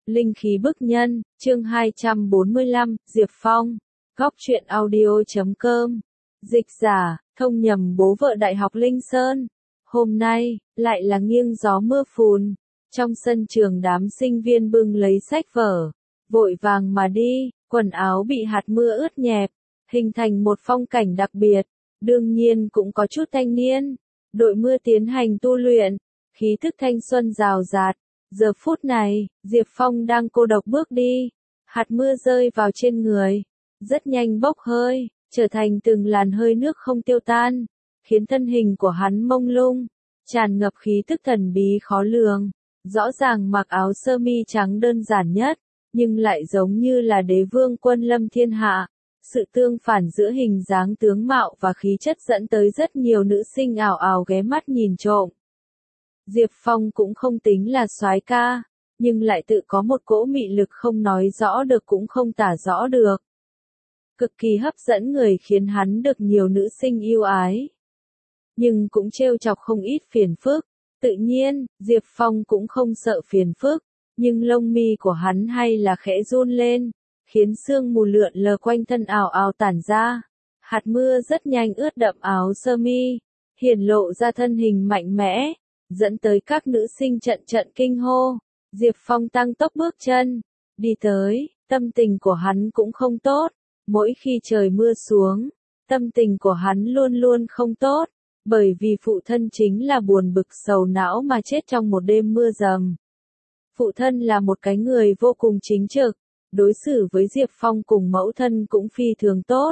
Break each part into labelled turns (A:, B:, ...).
A: Linh khí bức nhân, chương 245, Diệp Phong, góc truyện audio.com, dịch giả, thông nhầm bố vợ Đại học Linh Sơn. Hôm nay, lại là nghiêng gió mưa phùn, trong sân trường đám sinh viên bưng lấy sách vở, vội vàng mà đi, quần áo bị hạt mưa ướt nhẹp, hình thành một phong cảnh đặc biệt, đương nhiên cũng có chút thanh niên, đội mưa tiến hành tu luyện, khí thức thanh xuân rào rạt. Giờ phút này, Diệp Phong đang cô độc bước đi, hạt mưa rơi vào trên người, rất nhanh bốc hơi, trở thành từng làn hơi nước không tiêu tan, khiến thân hình của hắn mông lung, tràn ngập khí tức thần bí khó lường. Rõ ràng mặc áo sơ mi trắng đơn giản nhất, nhưng lại giống như là đế vương quân lâm thiên hạ. Sự tương phản giữa hình dáng tướng mạo và khí chất dẫn tới rất nhiều nữ sinh ảo ảo ghé mắt nhìn trộm. Diệp Phong cũng không tính là soái ca, nhưng lại tự có một cỗ mị lực không nói rõ được cũng không tả rõ được. Cực kỳ hấp dẫn người khiến hắn được nhiều nữ sinh yêu ái. Nhưng cũng trêu chọc không ít phiền phức. Tự nhiên, Diệp Phong cũng không sợ phiền phức, nhưng lông mi của hắn hay là khẽ run lên, khiến sương mù lượn lờ quanh thân ảo ảo tản ra. Hạt mưa rất nhanh ướt đậm áo sơ mi, hiển lộ ra thân hình mạnh mẽ, dẫn tới các nữ sinh trận trận kinh hô. Diệp Phong tăng tốc bước chân, đi tới, tâm tình của hắn cũng không tốt, mỗi khi trời mưa xuống, tâm tình của hắn luôn luôn không tốt, bởi vì phụ thân chính là buồn bực sầu não mà chết trong một đêm mưa dầm. Phụ thân là một cái người vô cùng chính trực, đối xử với Diệp Phong cùng mẫu thân cũng phi thường tốt.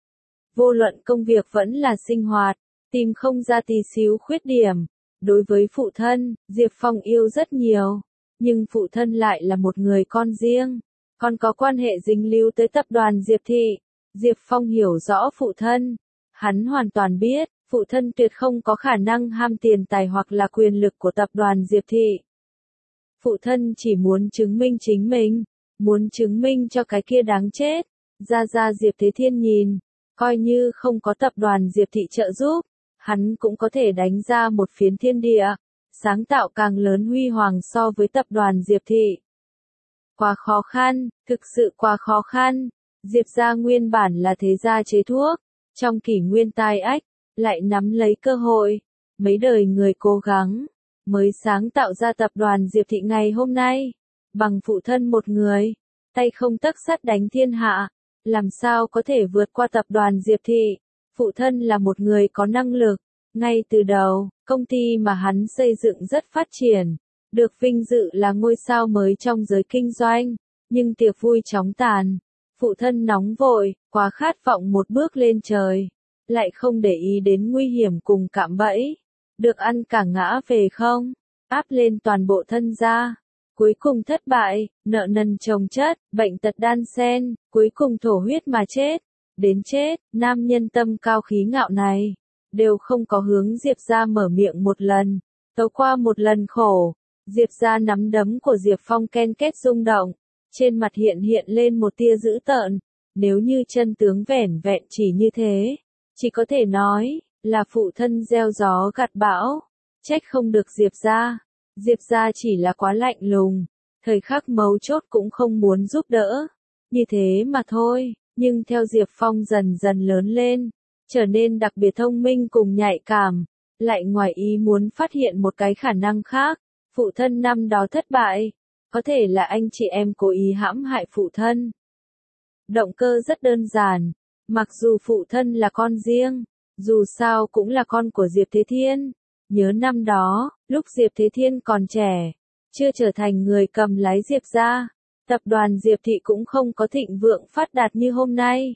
A: Vô luận công việc vẫn là sinh hoạt, tìm không ra tí xíu khuyết điểm. Đối với phụ thân, Diệp Phong yêu rất nhiều, nhưng phụ thân lại là một người con riêng, còn có quan hệ dính líu tới tập đoàn Diệp Thị. Diệp Phong hiểu rõ phụ thân, hắn hoàn toàn biết, phụ thân tuyệt không có khả năng ham tiền tài hoặc là quyền lực của tập đoàn Diệp Thị. Phụ thân chỉ muốn chứng minh chính mình, muốn chứng minh cho cái kia đáng chết. Ra Diệp Thế Thiên nhìn, coi như không có tập đoàn Diệp Thị trợ giúp, hắn cũng có thể đánh ra một phiến thiên địa, sáng tạo càng lớn huy hoàng so với tập đoàn Diệp Thị. Quá khó khăn, thực sự quá khó khăn. Diệp gia nguyên bản là thế gia chế thuốc, trong kỷ nguyên tai ách, lại nắm lấy cơ hội, mấy đời người cố gắng, mới sáng tạo ra tập đoàn Diệp Thị ngày hôm nay. Bằng phụ thân một người, tay không tấc sắt đánh thiên hạ, làm sao có thể vượt qua tập đoàn Diệp Thị. Phụ thân là một người có năng lực, ngay từ đầu, công ty mà hắn xây dựng rất phát triển, được vinh dự là ngôi sao mới trong giới kinh doanh, nhưng tiệc vui chóng tàn. Phụ thân nóng vội, quá khát vọng một bước lên trời, lại không để ý đến nguy hiểm cùng cạm bẫy, được ăn cả ngã về không, áp lên toàn bộ thân gia. Cuối cùng thất bại, nợ nần chồng chất, bệnh tật đan xen, cuối cùng thổ huyết mà chết. Đến chết, nam nhân tâm cao khí ngạo này, đều không có hướng Diệp gia mở miệng một lần, tấu qua một lần khổ. Diệp gia nắm đấm của Diệp Phong ken két rung động, trên mặt hiện lên một tia dữ tợn. Nếu như chân tướng vẻn vẹn chỉ như thế, chỉ có thể nói là phụ thân gieo gió gặt bão, trách không được Diệp gia. Diệp gia chỉ là quá lạnh lùng, thời khắc mấu chốt cũng không muốn giúp đỡ, như thế mà thôi. Nhưng theo Diệp Phong dần dần lớn lên, trở nên đặc biệt thông minh cùng nhạy cảm, lại ngoài ý muốn phát hiện một cái khả năng khác. Phụ thân năm đó thất bại, có thể là anh chị em cố ý hãm hại phụ thân. Động cơ rất đơn giản, mặc dù phụ thân là con riêng, dù sao cũng là con của Diệp Thế Thiên. Nhớ năm đó, lúc Diệp Thế Thiên còn trẻ, chưa trở thành người cầm lái Diệp gia, tập đoàn Diệp Thị cũng không có thịnh vượng phát đạt như hôm nay.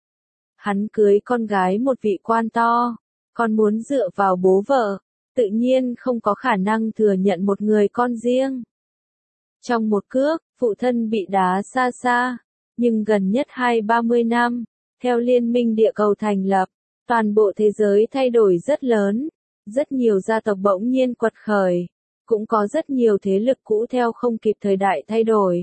A: Hắn cưới con gái một vị quan to, còn muốn dựa vào bố vợ, tự nhiên không có khả năng thừa nhận một người con riêng. Trong một cước, phụ thân bị đá xa xa, nhưng gần nhất 20-30 năm, theo Liên minh địa cầu thành lập, toàn bộ thế giới thay đổi rất lớn, rất nhiều gia tộc bỗng nhiên quật khởi, cũng có rất nhiều thế lực cũ theo không kịp thời đại thay đổi,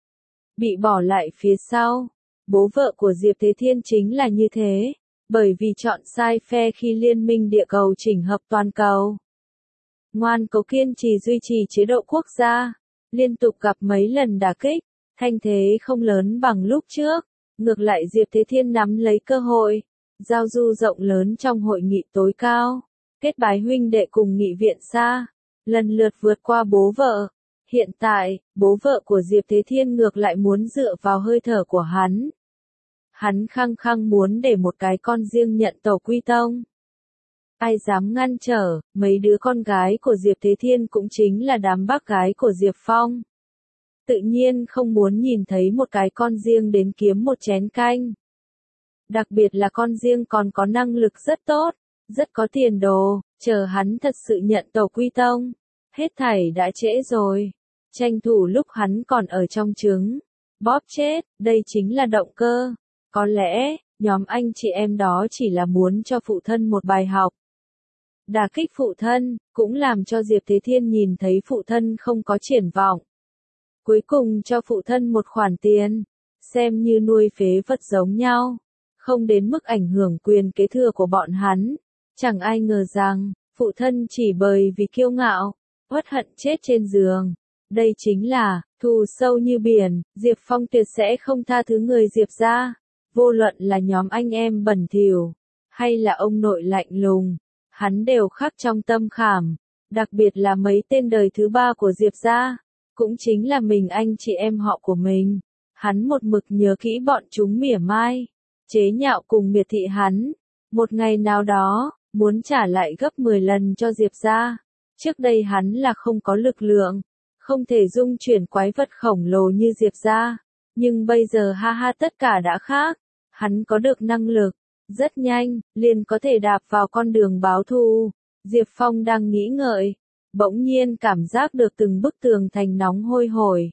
A: bị bỏ lại phía sau. Bố vợ của Diệp Thế Thiên chính là như thế, bởi vì chọn sai phe khi Liên minh địa cầu chỉnh hợp toàn cầu. Ngoan cố kiên trì duy trì chế độ quốc gia, liên tục gặp mấy lần đả kích, thanh thế không lớn bằng lúc trước, ngược lại Diệp Thế Thiên nắm lấy cơ hội, giao du rộng lớn trong hội nghị tối cao, kết bái huynh đệ cùng nghị viện xa, lần lượt vượt qua bố vợ. Hiện tại, bố vợ của Diệp Thế Thiên ngược lại muốn dựa vào hơi thở của hắn. Hắn khăng khăng muốn để một cái con riêng nhận tổ quy tông. Ai dám ngăn trở, mấy đứa con gái của Diệp Thế Thiên cũng chính là đám bác gái của Diệp Phong. Tự nhiên không muốn nhìn thấy một cái con riêng đến kiếm một chén canh. Đặc biệt là con riêng còn có năng lực rất tốt, rất có tiền đồ, chờ hắn thật sự nhận tổ quy tông. Hết thảy đã trễ rồi. Tranh thủ lúc hắn còn ở trong trứng. Bóp chết, đây chính là động cơ. Có lẽ, nhóm anh chị em đó chỉ là muốn cho phụ thân một bài học. Đả kích phụ thân, cũng làm cho Diệp Thế Thiên nhìn thấy phụ thân không có triển vọng. Cuối cùng cho phụ thân một khoản tiền, xem như nuôi phế vật giống nhau, không đến mức ảnh hưởng quyền kế thừa của bọn hắn. Chẳng ai ngờ rằng, phụ thân chỉ bởi vì kiêu ngạo, uất hận chết trên giường. Đây chính là, thù sâu như biển, Diệp Phong tuyệt sẽ không tha thứ người Diệp gia. Vô luận là nhóm anh em bẩn thỉu, hay là ông nội lạnh lùng, hắn đều khắc trong tâm khảm, đặc biệt là mấy tên đời thứ ba của Diệp gia, cũng chính là mình anh chị em họ của mình. Hắn một mực nhớ kỹ bọn chúng mỉa mai, chế nhạo cùng miệt thị hắn. Một ngày nào đó, muốn trả lại gấp 10 lần cho Diệp gia. Trước đây hắn là không có lực lượng, không thể dung chuyển quái vật khổng lồ như Diệp gia. Nhưng bây giờ ha ha tất cả đã khác. Hắn có được năng lực, rất nhanh, liền có thể đạp vào con đường báo thù. Diệp Phong đang nghĩ ngợi, bỗng nhiên cảm giác được từng bức tường thành nóng hôi hổi.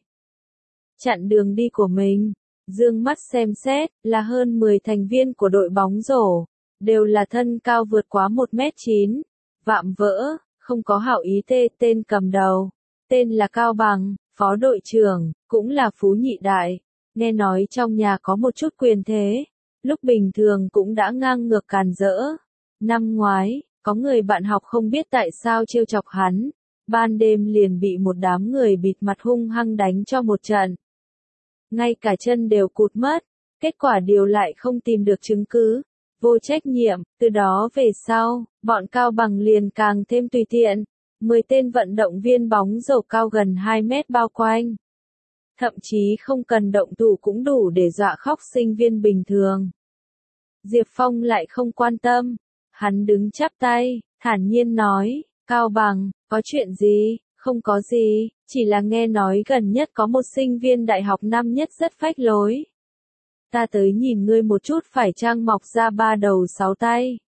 A: Chặn đường đi của mình, dương mắt xem xét, là hơn 10 thành viên của đội bóng rổ, đều là thân cao vượt quá 1m9, vạm vỡ, không có hảo ý tên cầm đầu, tên là Cao Bằng, phó đội trưởng, cũng là phú nhị đại, nghe nói trong nhà có một chút quyền thế, lúc bình thường cũng đã ngang ngược càn rỡ. Năm ngoái, có người bạn học không biết tại sao trêu chọc hắn, ban đêm liền bị một đám người bịt mặt hung hăng đánh cho một trận. Ngay cả chân đều cụt mất, kết quả điều lại không tìm được chứng cứ, vô trách nhiệm, từ đó về sau, bọn Cao Bằng liền càng thêm tùy tiện, 10 tên vận động viên bóng rổ cao gần 2 mét bao quanh. Thậm chí không cần động thủ cũng đủ để dọa khóc sinh viên bình thường. Diệp Phong lại không quan tâm, hắn đứng chắp tay, thản nhiên nói, Cao Bằng, có chuyện gì? Không có gì, chỉ là nghe nói gần nhất có một sinh viên đại học năm nhất rất phách lối. Ta tới nhìn ngươi một chút phải chăng mọc ra 3 đầu 6 tay.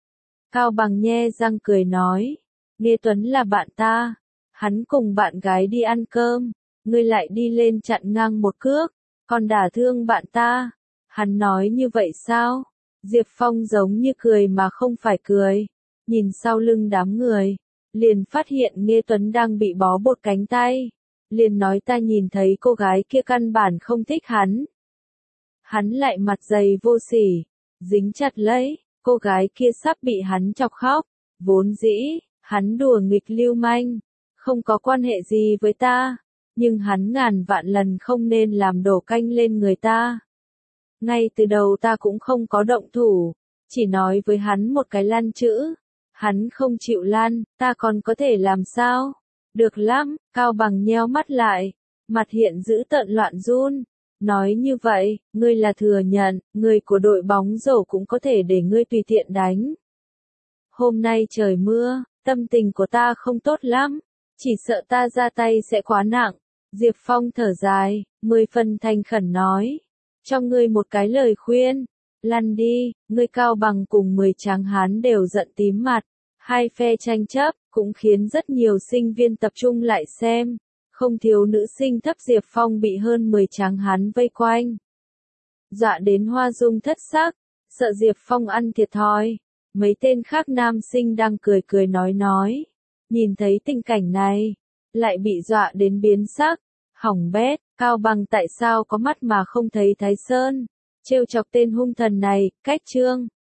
A: Cao Bằng nhe răng cười nói, Nghê Tuấn là bạn ta, hắn cùng bạn gái đi ăn cơm, ngươi lại đi lên chặn ngang một cước, còn đả thương bạn ta. Hắn nói như vậy sao? Diệp Phong giống như cười mà không phải cười, nhìn sau lưng đám người, liền phát hiện Nghê Tuấn đang bị bó bột cánh tay, liền nói ta nhìn thấy cô gái kia căn bản không thích hắn. Hắn lại mặt dày vô sỉ, dính chặt lấy, cô gái kia sắp bị hắn chọc khóc, vốn dĩ, hắn đùa nghịch lưu manh, không có quan hệ gì với ta, nhưng hắn ngàn vạn lần không nên làm đổ canh lên người ta. Ngay từ đầu ta cũng không có động thủ, chỉ nói với hắn một cái lăn chữ. Hắn không chịu lăn, ta còn có thể làm sao? Được lắm, Cao Bằng nheo mắt lại, mặt hiện dữ tợn loạn run. Nói như vậy, ngươi là thừa nhận, người của đội bóng rổ cũng có thể để ngươi tùy tiện đánh. Hôm nay trời mưa, tâm tình của ta không tốt lắm, chỉ sợ ta ra tay sẽ quá nặng. Diệp Phong thở dài, 10 phần thành khẩn nói, cho ngươi một cái lời khuyên. Lăn đi, ngươi Cao Bằng cùng 10 tráng hán đều giận tím mặt, hai phe tranh chấp, cũng khiến rất nhiều sinh viên tập trung lại xem, không thiếu nữ sinh thấp Diệp Phong bị hơn 10 tráng hán vây quanh. Dọa đến hoa dung thất sắc, sợ Diệp Phong ăn thiệt thòi, mấy tên khác nam sinh đang cười cười nói, nhìn thấy tình cảnh này, lại bị dọa đến biến sắc, hỏng bét, Cao Bằng tại sao có mắt mà không thấy Thái Sơn. Trêu chọc tên hung thần này, cách chương.